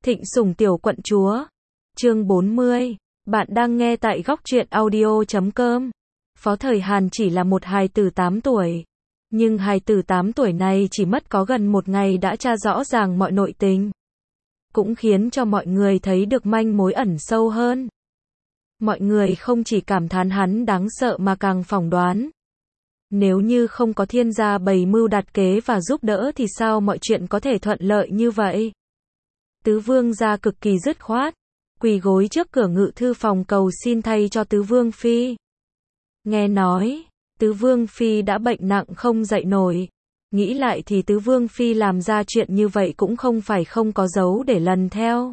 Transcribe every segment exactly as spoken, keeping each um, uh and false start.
Thịnh Sủng tiểu quận chúa. Chương bốn mươi. Bạn đang nghe tại góc truyện audio chấm com. Phó Thời Hàn chỉ là một hài tử tám tuổi. Nhưng hài tử tám tuổi này chỉ mất có gần một ngày đã tra rõ ràng mọi nội tình. Cũng khiến cho mọi người thấy được manh mối ẩn sâu hơn. Mọi người không chỉ cảm thán hắn đáng sợ mà càng phỏng đoán. Nếu như không có thiên gia bày mưu đặt kế và giúp đỡ thì sao mọi chuyện có thể thuận lợi như vậy? Tứ vương gia cực kỳ dứt khoát, quỳ gối trước cửa ngự thư phòng cầu xin thay cho tứ vương phi. Nghe nói, tứ vương phi đã bệnh nặng không dậy nổi. Nghĩ lại thì tứ vương phi làm ra chuyện như vậy cũng không phải không có dấu để lần theo.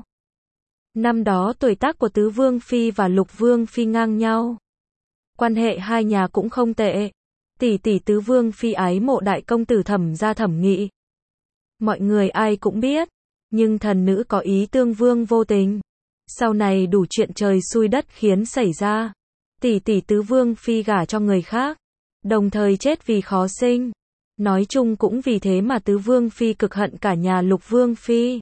Năm đó tuổi tác của tứ vương phi và lục vương phi ngang nhau. Quan hệ hai nhà cũng không tệ. Tỷ tỷ tứ vương phi ái mộ đại công tử Thẩm gia Thẩm Nghị. Mọi người ai cũng biết, nhưng thần nữ có ý tương vương vô tình. Sau này đủ chuyện trời xui đất khiến xảy ra. Tỷ tỷ tứ vương phi gả cho người khác, đồng thời chết vì khó sinh. Nói chung cũng vì thế mà tứ vương phi cực hận cả nhà lục vương phi.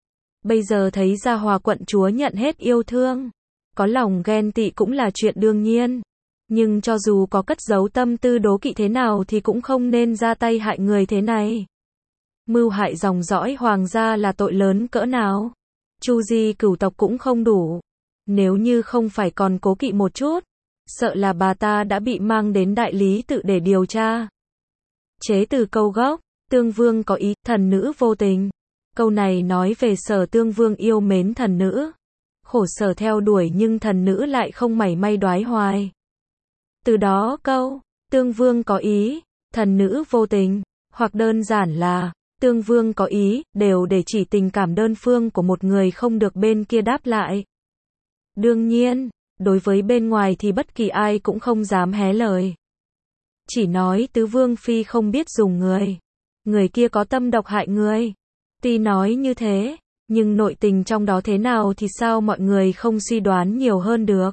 Bây giờ thấy Gia Hòa quận chúa nhận hết yêu thương, có lòng ghen tị cũng là chuyện đương nhiên. Nhưng cho dù có cất giấu tâm tư đố kỵ thế nào thì cũng không nên ra tay hại người thế này. Mưu hại dòng dõi hoàng gia là tội lớn cỡ nào. Chu di cửu tộc cũng không đủ. Nếu như không phải còn cố kỵ một chút, sợ là bà ta đã bị mang đến đại lý tự để điều tra. Chế từ câu gốc, tương vương có ý, thần nữ vô tình. Câu này nói về Sở Tương Vương yêu mến thần nữ. Khổ sở theo đuổi nhưng thần nữ lại không mảy may đoái hoài. Từ đó câu, Tương Vương có ý, thần nữ vô tình, hoặc đơn giản là, Tương Vương có ý, đều để chỉ tình cảm đơn phương của một người không được bên kia đáp lại. Đương nhiên, đối với bên ngoài thì bất kỳ ai cũng không dám hé lời. Chỉ nói tứ vương phi không biết dùng người. Người kia có tâm độc hại người. Tuy nói như thế, nhưng nội tình trong đó thế nào thì sao mọi người không suy đoán nhiều hơn được.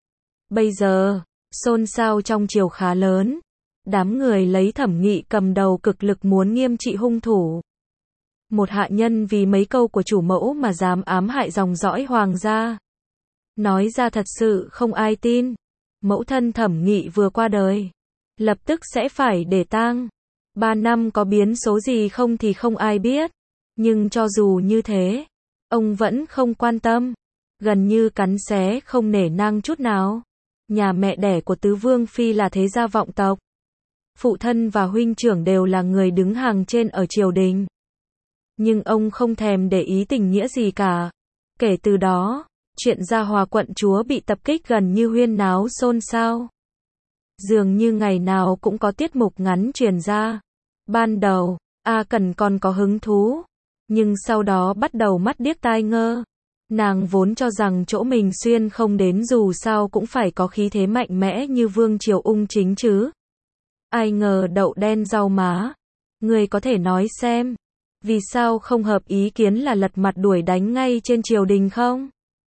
Bây giờ, xôn xao trong triều khá lớn. Đám người lấy Thẩm Nghị cầm đầu cực lực muốn nghiêm trị hung thủ. Một hạ nhân vì mấy câu của chủ mẫu mà dám ám hại dòng dõi hoàng gia. Nói ra thật sự không ai tin. Mẫu thân Thẩm Nghị vừa qua đời, lập tức sẽ phải để tang. Ba năm có biến số gì không thì không ai biết. Nhưng cho dù như thế, ông vẫn không quan tâm. Gần như cắn xé không nể nang chút nào. Nhà mẹ đẻ của tứ vương phi là thế gia vọng tộc. Phụ thân và huynh trưởng đều là người đứng hàng trên ở triều đình. Nhưng ông không thèm để ý tình nghĩa gì cả. Kể từ đó, chuyện Gia Hòa quận chúa bị tập kích gần như huyên náo xôn xao. Dường như ngày nào cũng có tiết mục ngắn truyền ra. Ban đầu, A Cẩn còn có hứng thú. Nhưng sau đó bắt đầu mắt điếc tai ngơ. Nàng vốn cho rằng chỗ mình xuyên không đến dù sao cũng phải có khí thế mạnh mẽ như vương triều ung chính chứ. Ai ngờ đậu đen rau má. Người có thể nói xem, vì sao không hợp ý kiến là lật mặt đuổi đánh ngay trên triều đình không?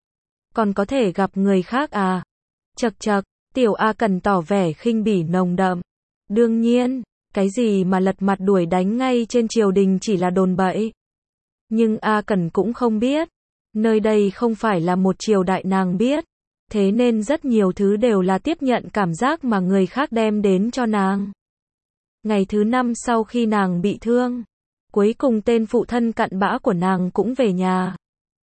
Còn có thể gặp người khác à? Chậc chậc, tiểu A Cần tỏ vẻ khinh bỉ nồng đậm. Đương nhiên, cái gì mà lật mặt đuổi đánh ngay trên triều đình chỉ là đồn bậy. Nhưng A Cần cũng không biết. Nơi đây không phải là một triều đại nàng biết. Thế nên rất nhiều thứ đều là tiếp nhận cảm giác mà người khác đem đến cho nàng. Ngày thứ năm sau khi nàng bị thương, cuối cùng tên phụ thân cặn bã của nàng cũng về nhà.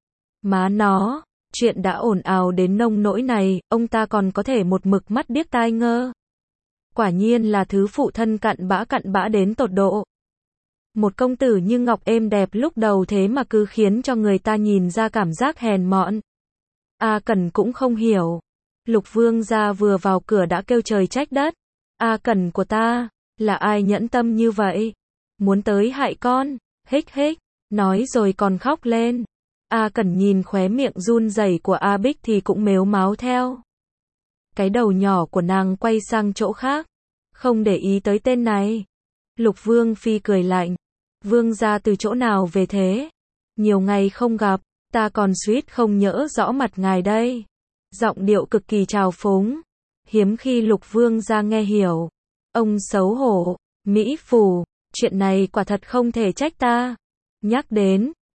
Má nó, chuyện đã ồn ào đến nông nỗi này, ông ta còn có thể một mực mắt điếc tai ngơ. Quả nhiên là thứ phụ thân cặn bã cặn bã đến tột độ. Một công tử như ngọc êm đẹp lúc đầu thế mà cứ khiến cho người ta nhìn ra cảm giác hèn mọn. A Cẩn cũng không hiểu. Lục vương gia vừa vào cửa đã kêu trời trách đất. A Cẩn của ta, là ai nhẫn tâm như vậy? Muốn tới hại con, hích hích, nói rồi còn khóc lên. A Cẩn nhìn khóe miệng run rẩy của A Bích thì cũng mếu máo theo. Cái đầu nhỏ của nàng quay sang chỗ khác, không để ý tới tên này. Lục vương phi cười lạnh. Vương gia từ chỗ nào về thế? Nhiều ngày không gặp, ta còn suýt không nhớ rõ mặt ngài đây. Giọng điệu cực kỳ trào phúng. Hiếm khi lục vương gia nghe hiểu. Ông xấu hổ, Mỹ Phù, chuyện này quả thật không thể trách ta. Nhắc đến,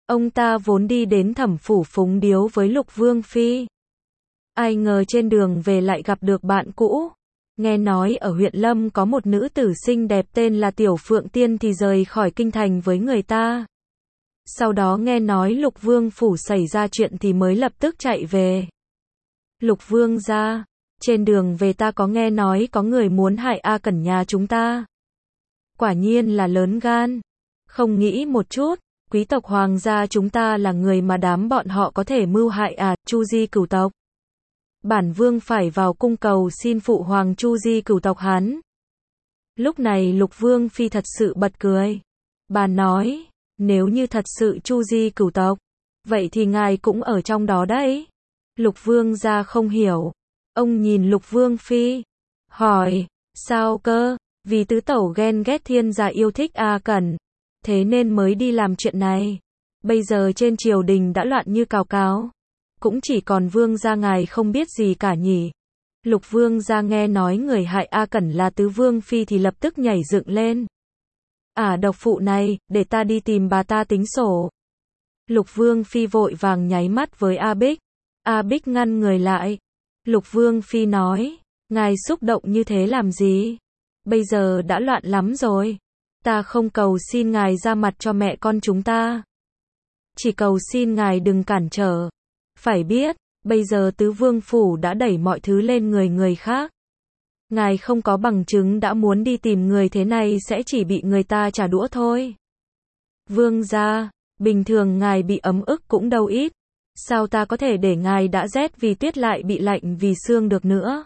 Ông ta vốn đi đến Thẩm phủ phúng điếu với Lục Vương Phi. Ai ngờ trên đường về lại gặp được bạn cũ. Nghe nói ở huyện Lâm có một nữ tử xinh đẹp tên là Tiểu Phượng Tiên thì rời khỏi kinh thành với người ta. Sau đó nghe nói Lục Vương phủ xảy ra chuyện thì mới lập tức chạy về. Lục Vương gia, trên đường về ta có nghe nói có người muốn hại A Cẩn nhà chúng ta. Quả nhiên là lớn gan. Không nghĩ một chút, quý tộc hoàng gia chúng ta là người mà đám bọn họ có thể mưu hại à, Chu Di cửu tộc. Bản vương phải vào cung cầu xin phụ hoàng Chu Di cửu tộc hắn. Lúc này Lục Vương Phi thật sự bật cười. Bà nói, nếu như thật sự Chu Di cửu tộc, vậy thì ngài cũng ở trong đó đấy. Lục Vương gia không hiểu. Ông nhìn Lục Vương Phi, hỏi, sao cơ? Vì tứ tẩu ghen ghét thiên gia yêu thích A Cẩn, thế nên mới đi làm chuyện này. Bây giờ trên triều đình đã loạn như cào cào. Cũng chỉ còn vương gia ngài không biết gì cả nhỉ. Lục Vương gia nghe nói người hại A Cẩn là tứ Vương Phi thì lập tức nhảy dựng lên. À độc phụ này, để ta đi tìm bà ta tính sổ. Lục Vương Phi vội vàng nháy mắt với A Bích. A Bích ngăn người lại. Lục Vương Phi nói, ngài xúc động như thế làm gì? Bây giờ đã loạn lắm rồi. Ta không cầu xin ngài ra mặt cho mẹ con chúng ta. Chỉ cầu xin ngài đừng cản trở. Phải biết, bây giờ tứ vương phủ đã đẩy mọi thứ lên người người khác. Ngài không có bằng chứng đã muốn đi tìm người thế này sẽ chỉ bị người ta trả đũa thôi. Vương gia, bình thường ngài bị ấm ức cũng đâu ít. Sao ta có thể để ngài đã rét vì tuyết lại bị lạnh vì sương được nữa?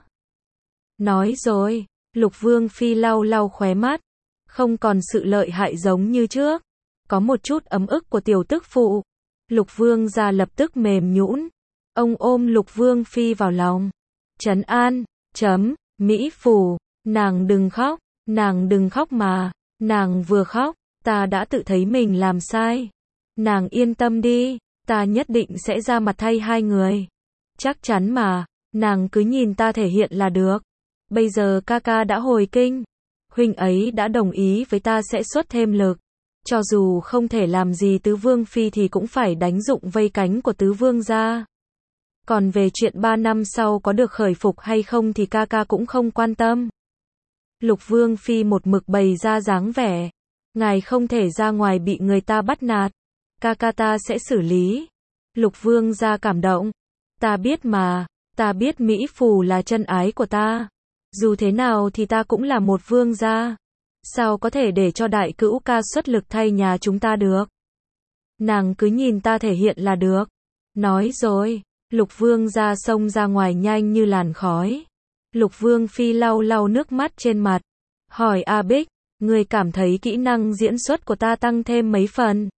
Nói rồi, Lục Vương Phi lau lau khóe mắt. Không còn sự lợi hại giống như trước. Có một chút ấm ức của tiểu tức phụ. Lục Vương gia lập tức mềm nhũn. Ông ôm Lục Vương Phi vào lòng. Trấn an, chấm, Mỹ Phủ, nàng đừng khóc, nàng đừng khóc mà. Nàng vừa khóc, ta đã tự thấy mình làm sai. Nàng yên tâm đi, ta nhất định sẽ ra mặt thay hai người. Chắc chắn mà, nàng cứ nhìn ta thể hiện là được. Bây giờ ca ca đã hồi kinh. Huynh ấy đã đồng ý với ta sẽ xuất thêm lực. Cho dù không thể làm gì tứ vương phi thì cũng phải đánh dụng vây cánh của tứ vương gia. Còn về chuyện ba năm sau có được khởi phục hay không thì ca ca cũng không quan tâm. Lục Vương Phi một mực bày ra dáng vẻ. Ngài không thể ra ngoài bị người ta bắt nạt. Ca ca ta sẽ xử lý. Lục Vương gia cảm động. Ta biết mà, ta biết Mỹ Phù là chân ái của ta. Dù thế nào thì ta cũng là một vương gia. Sao có thể để cho đại cữu ca xuất lực thay nhà chúng ta được? Nàng cứ nhìn ta thể hiện là được. Nói rồi, Lục Vương gia xông ra ngoài nhanh như làn khói. Lục Vương Phi lau lau nước mắt trên mặt. Hỏi A Bích, người cảm thấy kỹ năng diễn xuất của ta tăng thêm mấy phần?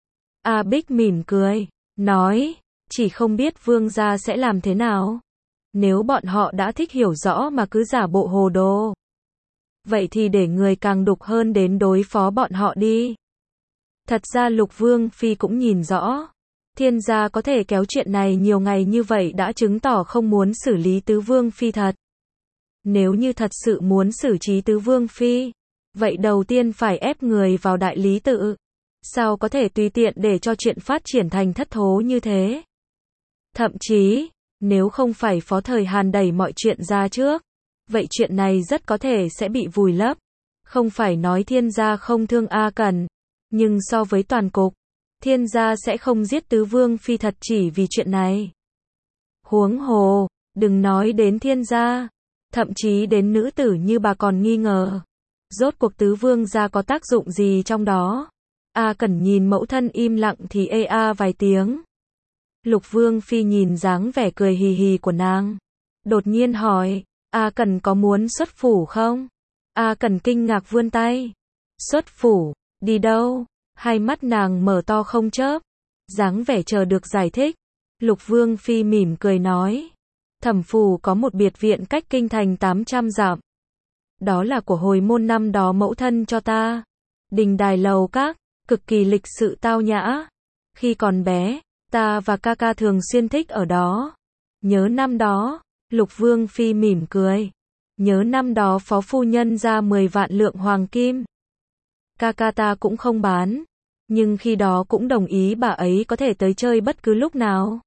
A Bích mỉm cười, nói, chỉ không biết vương gia sẽ làm thế nào. Nếu bọn họ đã thích hiểu rõ mà cứ giả bộ hồ đồ. Vậy thì để người càng đục hơn đến đối phó bọn họ đi. Thật ra Lục Vương Phi cũng nhìn rõ. Thiên gia có thể kéo chuyện này nhiều ngày như vậy đã chứng tỏ không muốn xử lý tứ Vương Phi thật. Nếu như thật sự muốn xử trí tứ Vương Phi, vậy đầu tiên phải ép người vào đại lý tự. Sao có thể tùy tiện để cho chuyện phát triển thành thất thố như thế? Thậm chí, nếu không phải Phó Thời Hàn đẩy mọi chuyện ra trước, vậy chuyện này rất có thể sẽ bị vùi lấp. Không phải nói thiên gia không thương A Cẩn, nhưng so với toàn cục, thiên gia sẽ không giết tứ Vương Phi thật chỉ vì chuyện này. Huống hồ, đừng nói đến thiên gia, thậm chí đến nữ tử như bà còn nghi ngờ. Rốt cuộc tứ Vương gia có tác dụng gì trong đó? A Cẩn nhìn mẫu thân im lặng thì ê a vài tiếng. Lục Vương Phi nhìn dáng vẻ cười hì hì của nàng. Đột nhiên hỏi, A Cẩn có muốn xuất phủ không? A Cẩn kinh ngạc vươn tay. Xuất phủ, đi đâu? Hai mắt nàng mở to không chớp. Dáng vẻ chờ được giải thích. Lục Vương Phi mỉm cười nói. Thẩm phủ có một biệt viện cách kinh thành tám trăm dặm. Đó là của hồi môn năm đó mẫu thân cho ta. Đình đài lầu các, cực kỳ lịch sự tao nhã. Khi còn bé, ta và ca ca thường xuyên thích ở đó. Nhớ năm đó, Lục Vương Phi mỉm cười. Nhớ năm đó phó phu nhân ra mười vạn lượng hoàng kim. Ca ca ta cũng không bán. Nhưng khi đó cũng đồng ý bà ấy có thể tới chơi bất cứ lúc nào.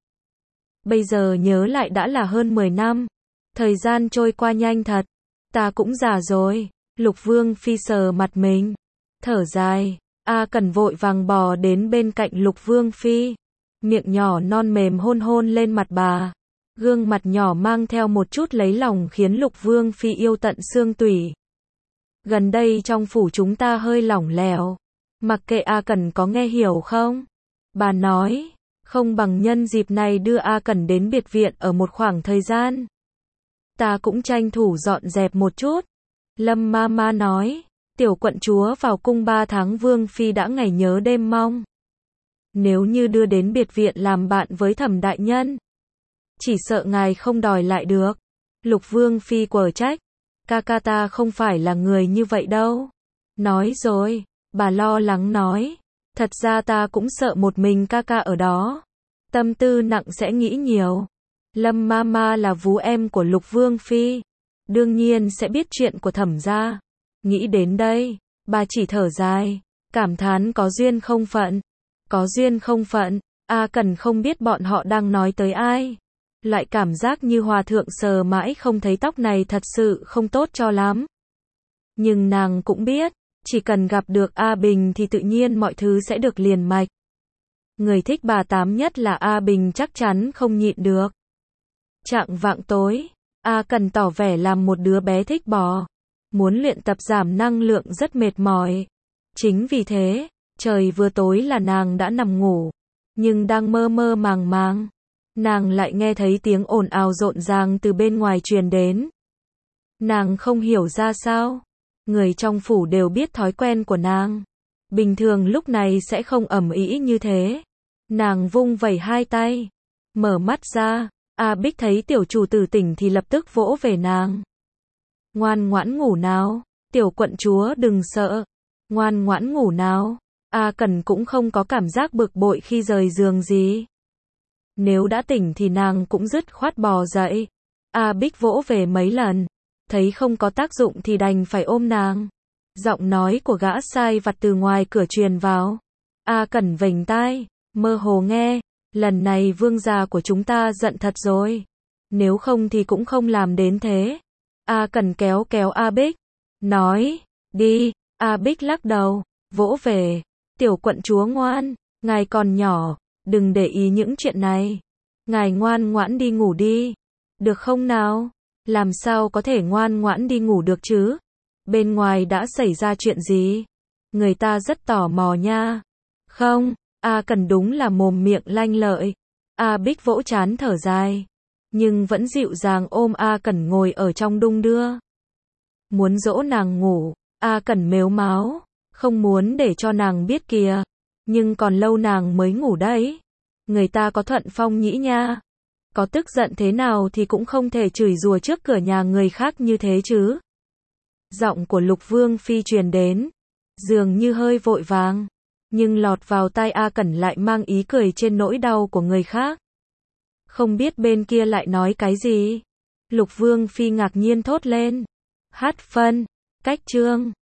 Bây giờ nhớ lại đã là hơn mười năm. Thời gian trôi qua nhanh thật. Ta cũng già rồi. Lục Vương Phi sờ mặt mình. Thở dài. A Cẩn vội vàng bò đến bên cạnh Lục Vương Phi. Miệng nhỏ non mềm hôn hôn lên mặt bà. Gương mặt nhỏ mang theo một chút lấy lòng khiến Lục Vương Phi yêu tận xương tủy. Gần đây trong phủ chúng ta hơi lỏng lẻo. Mặc kệ A Cẩn có nghe hiểu không? Bà nói, không bằng nhân dịp này đưa A Cẩn đến biệt viện ở một khoảng thời gian. Ta cũng tranh thủ dọn dẹp một chút. Lâm ma ma nói, tiểu quận chúa vào cung ba tháng Vương Phi đã ngày nhớ đêm mong. Nếu như đưa đến biệt viện làm bạn với Thẩm đại nhân, chỉ sợ ngài không đòi lại được. Lục Vương Phi quở trách, ca ca ta không phải là người như vậy đâu. Nói rồi, bà lo lắng nói, thật ra ta cũng sợ một mình ca ca ở đó. Tâm tư nặng sẽ nghĩ nhiều. Lâm ma ma là vú em của Lục Vương Phi, đương nhiên sẽ biết chuyện của Thẩm gia. Nghĩ đến đây, bà chỉ thở dài, cảm thán có duyên không phận. Có duyên không phận, A Cẩn không biết bọn họ đang nói tới ai. Lại cảm giác như hòa thượng sờ mãi không thấy tóc này thật sự không tốt cho lắm. Nhưng nàng cũng biết, chỉ cần gặp được A Bình thì tự nhiên mọi thứ sẽ được liền mạch. Người thích bà Tám nhất là A Bình chắc chắn không nhịn được. Chạng vạng tối, A Cẩn tỏ vẻ làm một đứa bé thích bò. Muốn luyện tập giảm năng lượng rất mệt mỏi. Chính vì thế, trời vừa tối là nàng đã nằm ngủ. Nhưng đang mơ mơ màng màng, nàng lại nghe thấy tiếng ồn ào rộn ràng từ bên ngoài truyền đến. Nàng không hiểu ra sao. Người trong phủ đều biết thói quen của nàng. Bình thường lúc này sẽ không ầm ĩ như thế. Nàng vung vẩy hai tay, mở mắt ra. A Bích thấy tiểu chủ tử tỉnh thì lập tức vỗ về nàng. Ngoan ngoãn ngủ nào, tiểu quận chúa đừng sợ. Ngoan ngoãn ngủ nào. A Cẩn cũng không có cảm giác bực bội khi rời giường gì. Nếu đã tỉnh thì nàng cũng dứt khoát bò dậy. A Bích vỗ về mấy lần, thấy không có tác dụng thì đành phải ôm nàng. Giọng nói của gã sai vặt từ ngoài cửa truyền vào. A Cẩn vểnh tai, mơ hồ nghe, lần này vương gia của chúng ta giận thật rồi. Nếu không thì cũng không làm đến thế. A Cẩn kéo kéo A Bích, nói, đi. A Bích lắc đầu, vỗ về. Tiểu quận chúa ngoan, ngài còn nhỏ, đừng để ý những chuyện này. Ngài ngoan ngoãn đi ngủ đi. Được không nào? Làm sao có thể ngoan ngoãn đi ngủ được chứ? Bên ngoài đã xảy ra chuyện gì? Người ta rất tò mò nha. Không, A Cẩn đúng là mồm miệng lanh lợi. A Bích vỗ trán thở dài, nhưng vẫn dịu dàng ôm A Cẩn ngồi ở trong đung đưa. Muốn dỗ nàng ngủ, A Cẩn mếu máo, không muốn để cho nàng biết kìa. Nhưng còn lâu nàng mới ngủ đấy. Người ta có thuận phong nhĩ nha. Có tức giận thế nào thì cũng không thể chửi rủa trước cửa nhà người khác như thế chứ. Giọng của Lục Vương Phi truyền đến, dường như hơi vội vàng, nhưng lọt vào tai A Cẩn lại mang ý cười trên nỗi đau của người khác. Không biết bên kia lại nói cái gì. Lục Vương Phi ngạc nhiên thốt lên. Hát phân, cách chương.